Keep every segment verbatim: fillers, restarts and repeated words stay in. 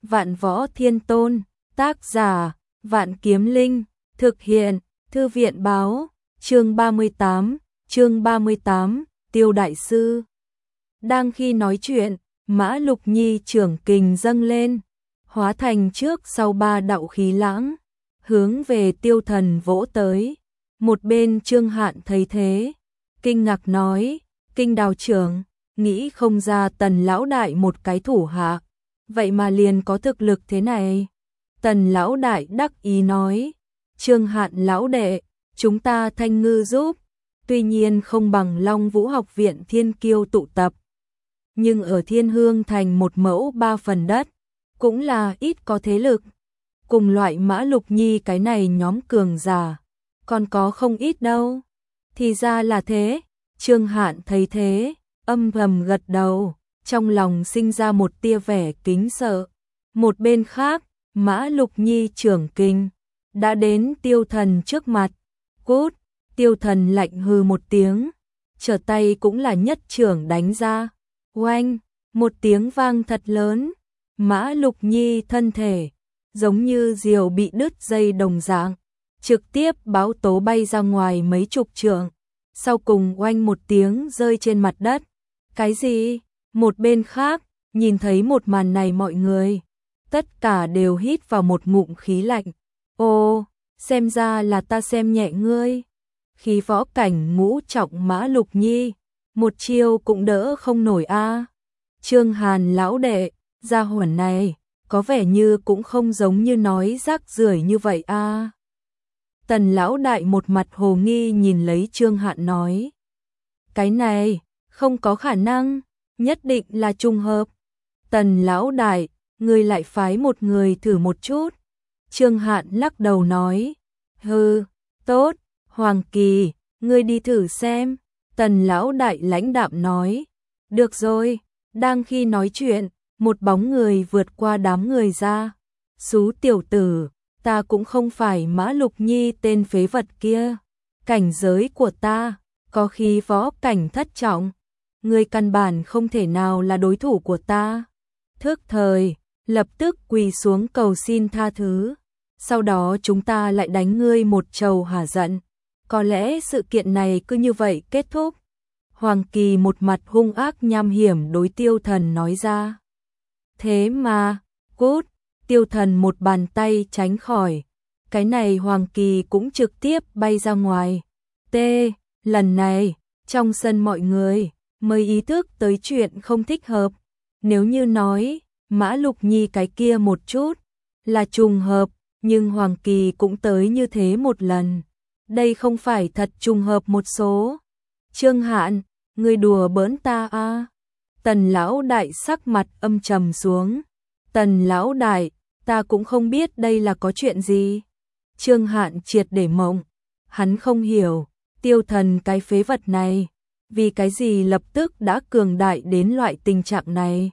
Vạn Võ Thiên Tôn, tác giả, Vạn Kiếm Linh, thực hiện, Thư viện báo, chương ba mươi tám, chương ba mươi tám, Tiêu Đại Sư. Đang khi nói chuyện, Mã Lục Nhi trưởng kình dâng lên, hóa thành trước sau ba đạo khí lãng, hướng về Tiêu Thần vỗ tới. Một bên Trương Hạn thấy thế, kinh ngạc nói, Kinh Đào trưởng, nghĩ không ra Tần lão đại một cái thủ hạ, vậy mà liền có thực lực thế này. Tần lão đại đắc ý nói, Trương Hạn lão đệ, chúng ta thanh ngư giúp, tuy nhiên không bằng Long Vũ học viện thiên kiêu tụ tập, nhưng ở Thiên Hương thành một mẫu ba phần đất, cũng là ít có thế lực. Cùng loại Mã Lục Nhi cái này nhóm cường giả, còn có không ít đâu. Thì ra là thế, Trương Hạn thấy thế, âm thầm gật đầu, trong lòng sinh ra một tia vẻ kính sợ. Một bên khác, Mã Lục Nhi trưởng kinh, đã đến Tiêu Thần trước mặt. Cút, Tiêu Thần lạnh hừ một tiếng, trở tay cũng là nhất trưởng đánh ra. Oanh, một tiếng vang thật lớn, Mã Lục Nhi thân thể, giống như diều bị đứt dây đồng dạng, trực tiếp báo tố bay ra ngoài mấy chục trượng, sau cùng oanh một tiếng rơi trên mặt đất. Cái gì? Một bên khác, nhìn thấy một màn này mọi người, tất cả đều hít vào một ngụm khí lạnh. Ô, xem ra là ta xem nhẹ ngươi. Khí võ cảnh ngũ trọng Mã Lục Nhi, một chiêu cũng đỡ không nổi a. Trương Hàn lão đệ, gia hỏa này, có vẻ như cũng không giống như nói rác rưởi như vậy a. Tần lão đại một mặt hồ nghi nhìn lấy Trương Hạn nói, cái này, không có khả năng, nhất định là trùng hợp. Tần lão đại, ngươi lại phái một người thử một chút. Trương Hạn lắc đầu nói, hừ, tốt, Hoàng Kỳ, ngươi đi thử xem. Tần lão đại lãnh đạm nói, được rồi. Đang khi nói chuyện, một bóng người vượt qua đám người ra. Xú tiểu tử, ta cũng không phải Mã Lục Nhi tên phế vật kia. Cảnh giới của ta, có khí võ cảnh thất trọng. Ngươi căn bản không thể nào là đối thủ của ta. Thức thời, lập tức quỳ xuống cầu xin tha thứ. Sau đó chúng ta lại đánh ngươi một trầu hả giận. Có lẽ sự kiện này cứ như vậy kết thúc. Hoàng Kỳ một mặt hung ác nham hiểm đối Tiêu Thần nói ra. Thế mà, cút, Tiêu Thần một bàn tay tránh khỏi. Cái này Hoàng Kỳ cũng trực tiếp bay ra ngoài. T, lần này, trong sân mọi người mới ý thức tới chuyện không thích hợp. Nếu như nói, Mã Lục Nhi cái kia một chút là trùng hợp, nhưng Hoàng Kỳ cũng tới như thế một lần. Đây không phải thật trùng hợp một số. Trương Hạn, ngươi đùa bỡn ta à? Tần lão đại sắc mặt âm trầm xuống. Tần lão đại, ta cũng không biết đây là có chuyện gì. Trương Hạn triệt để mộng. Hắn không hiểu, Tiêu Thần cái phế vật này, vì cái gì lập tức đã cường đại đến loại tình trạng này.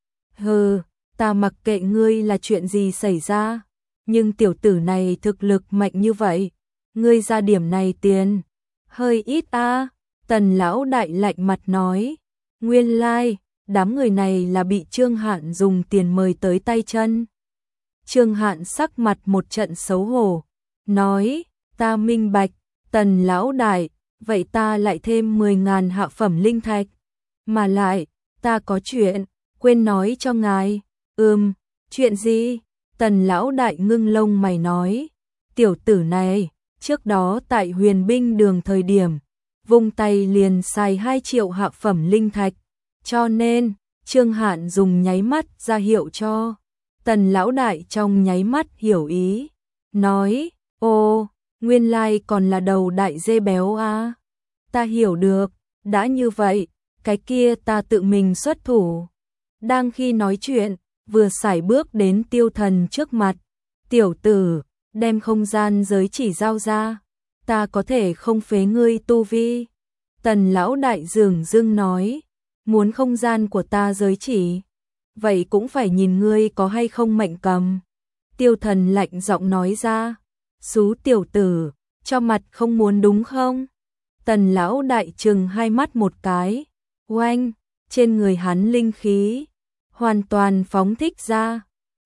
Hừ, ta mặc kệ ngươi là chuyện gì xảy ra, nhưng tiểu tử này thực lực mạnh như vậy, ngươi ra điểm này tiền, hơi ít a. À. Tần lão đại lạnh mặt nói, nguyên lai, like, đám người này là bị Trương Hạn dùng tiền mời tới tay chân. Trương Hạn sắc mặt một trận xấu hổ, nói, ta minh bạch. Tần lão đại, vậy ta lại thêm mười ngàn hạ phẩm linh thạch, mà lại, ta có chuyện, quên nói cho ngài. Ừm, chuyện gì? Tần lão đại ngưng lông mày nói, tiểu tử này, trước đó tại Huyền Binh Đường thời điểm, vung tay liền xài hai triệu hạ phẩm linh thạch, cho nên, Trương Hạn dùng nháy mắt ra hiệu cho. Tần lão đại trong nháy mắt hiểu ý, nói, ô, nguyên lai còn là đầu đại dê béo à. Ta hiểu được, đã như vậy, cái kia ta tự mình xuất thủ. Đang khi nói chuyện, vừa sải bước đến Tiêu Thần trước mặt. Tiểu tử, đem không gian giới chỉ giao ra, ta có thể không phế ngươi tu vi. Tần lão đại dường dưng nói, muốn không gian của ta giới chỉ, vậy cũng phải nhìn ngươi có hay không mệnh cầm. Tiêu Thần lạnh giọng nói ra, xú tiểu tử, cho mặt không muốn đúng không? Tần lão đại trừng hai mắt một cái, oanh, trên người hắn linh khí hoàn toàn phóng thích ra,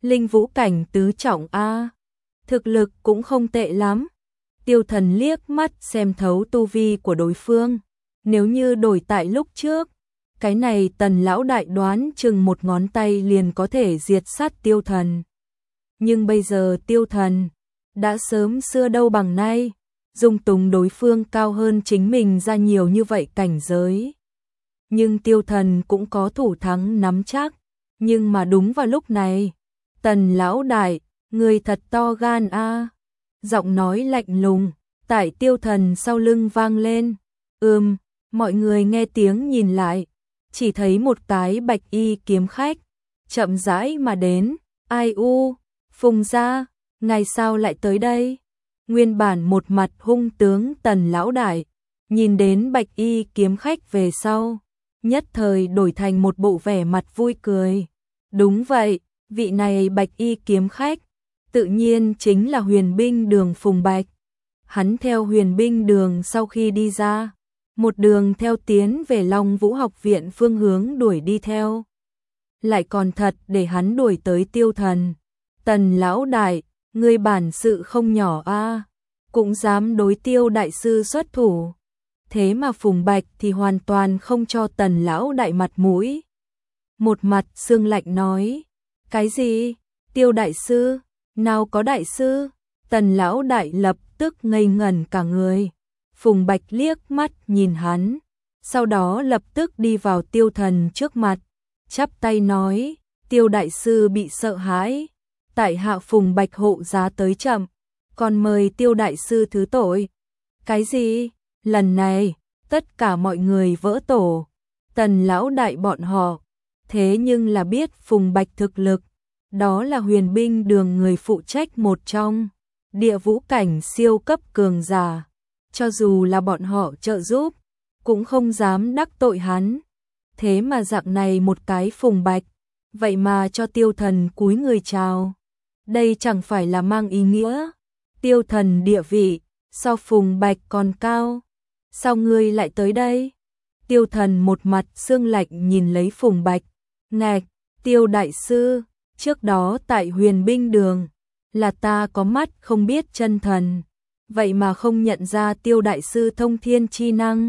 linh vũ cảnh tứ trọng a, thực lực cũng không tệ lắm. Tiêu Thần liếc mắt xem thấu tu vi của đối phương, nếu như đổi tại lúc trước, cái này Tần lão đại đoán chừng một ngón tay liền có thể diệt sát Tiêu Thần. Nhưng bây giờ Tiêu Thần đã sớm xưa đâu bằng nay, dung túng đối phương cao hơn chính mình ra nhiều như vậy cảnh giới. Nhưng Tiêu Thần cũng có thủ thắng nắm chắc, nhưng mà đúng vào lúc này, Tần lão đại, người thật to gan a. Giọng nói lạnh lùng tại Tiêu Thần sau lưng vang lên. Ừm, mọi người nghe tiếng nhìn lại, chỉ thấy một cái bạch y kiếm khách chậm rãi mà đến. Ai u, Phùng gia, ngày sao lại tới đây? Nguyên bản một mặt hung tướng Tần lão đại, nhìn đến bạch y kiếm khách về sau, nhất thời đổi thành một bộ vẻ mặt vui cười. Đúng vậy, vị này bạch y kiếm khách, tự nhiên chính là Huyền Binh Đường Phùng Bạch. Hắn theo Huyền Binh Đường sau khi đi ra, một đường theo tiến về Long Vũ học viện phương hướng đuổi đi theo. Lại còn thật để hắn đuổi tới Tiêu Thần. Tần lão đại, ngươi bản sự không nhỏ a, cũng dám đối Tiêu đại sư xuất thủ. Thế mà Phùng Bạch thì hoàn toàn không cho Tần lão đại mặt mũi. Một mặt sương lạnh nói, cái gì? Tiêu đại sư? Nào có đại sư? Tần lão đại lập tức ngây ngẩn cả người. Phùng Bạch liếc mắt nhìn hắn, sau đó lập tức đi vào Tiêu Thần trước mặt, chắp tay nói, Tiêu đại sư bị sợ hãi, tại hạ Phùng Bạch hộ giá tới chậm, còn mời Tiêu đại sư thứ tội. Cái gì? Lần này, tất cả mọi người vỡ tổ. Tần lão đại bọn họ, thế nhưng là biết Phùng Bạch thực lực, đó là Huyền Binh Đường người phụ trách một trong địa vũ cảnh siêu cấp cường giả, cho dù là bọn họ trợ giúp, cũng không dám đắc tội hắn. Thế mà dạng này một cái Phùng Bạch, vậy mà cho Tiêu Thần cúi người chào. Đây chẳng phải là mang ý nghĩa Tiêu Thần địa vị so Phùng Bạch còn cao. Sao ngươi lại tới đây? Tiêu Thần một mặt sương lạnh nhìn lấy Phùng Bạch, ngạch, Tiêu đại sư, trước đó tại Huyền Binh Đường, là ta có mắt không biết chân thần, vậy mà không nhận ra Tiêu đại sư thông thiên chi năng.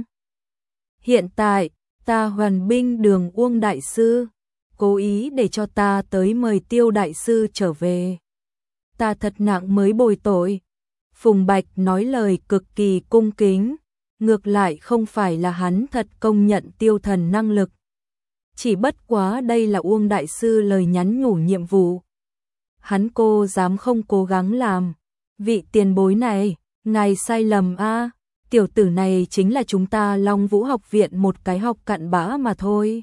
Hiện tại, ta Huyền Binh Đường Uông đại sư, cố ý để cho ta tới mời Tiêu đại sư trở về. Ta thật nặng mới bồi tội. Phùng Bạch nói lời cực kỳ cung kính, ngược lại không phải là hắn thật công nhận Tiêu Thần năng lực. Chỉ bất quá đây là Uông đại sư lời nhắn nhủ nhiệm vụ. Hắn cô dám không cố gắng làm. Vị tiền bối này, ngài sai lầm a, tiểu tử này chính là chúng ta Long Vũ học viện một cái học cặn bã mà thôi.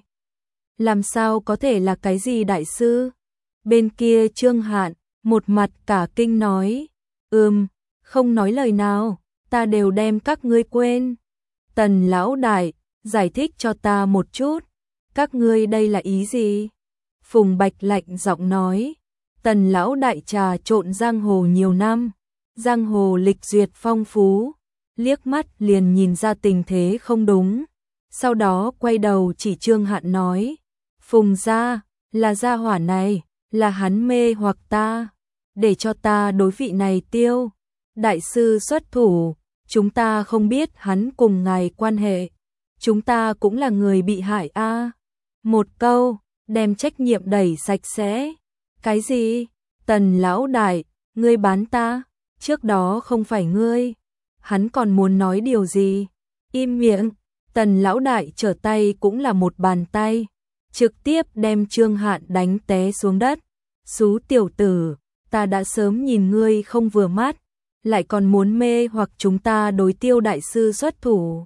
Làm sao có thể là cái gì đại sư? Bên kia Trương Hạn, một mặt cả kinh nói, ừm, không nói lời nào, ta đều đem các ngươi quên. Tần lão đại, giải thích cho ta một chút, các ngươi đây là ý gì? Phùng Bạch lạnh giọng nói, Tần lão đại trà trộn giang hồ nhiều năm, giang hồ lịch duyệt phong phú, liếc mắt liền nhìn ra tình thế không đúng, sau đó quay đầu chỉ Trương Hạn nói, Phùng gia, là gia hỏa này, là hắn mê hoặc ta, để cho ta đối vị này Tiêu đại sư xuất thủ, chúng ta không biết hắn cùng ngài quan hệ, chúng ta cũng là người bị hại a. Một câu, đem trách nhiệm đẩy sạch sẽ. Cái gì? Tần lão đại, ngươi bán ta, trước đó không phải ngươi. Hắn còn muốn nói điều gì? Im miệng. Tần lão đại trở tay cũng là một bàn tay, trực tiếp đem Trương Hạn đánh té xuống đất. Xú tiểu tử, ta đã sớm nhìn ngươi không vừa mắt, lại còn muốn mê hoặc chúng ta đối Tiêu đại sư xuất thủ.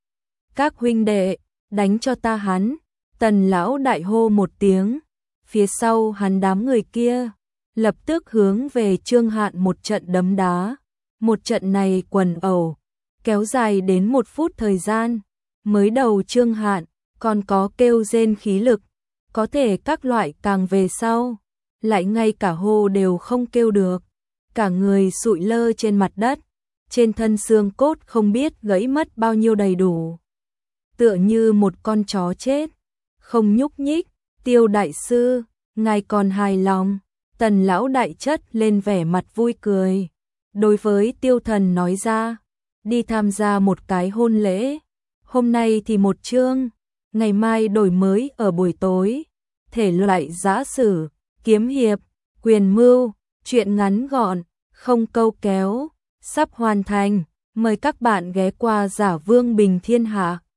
Các huynh đệ, đánh cho ta hắn. Tần lão đại hô một tiếng, phía sau hắn đám người kia lập tức hướng về Trương Hạn một trận đấm đá. Một trận này quần ẩu kéo dài đến một phút thời gian, mới đầu Trương Hạn còn có kêu rên khí lực, có thể các loại càng về sau, lại ngay cả hô đều không kêu được, cả người sụi lơ trên mặt đất, trên thân xương cốt không biết gãy mất bao nhiêu đầy đủ, tựa như một con chó chết, không nhúc nhích. Tiêu đại sư, ngài còn hài lòng? Tần lão đại chất lên vẻ mặt vui cười. Đối với Tiêu Thần nói ra, đi tham gia một cái hôn lễ. Hôm nay thì một chương, ngày mai đổi mới ở buổi tối. Thể loại giã sử, kiếm hiệp, quyền mưu, truyện ngắn gọn, không câu kéo, sắp hoàn thành. Mời các bạn ghé qua Giả Vương Bình Thiên Hạ.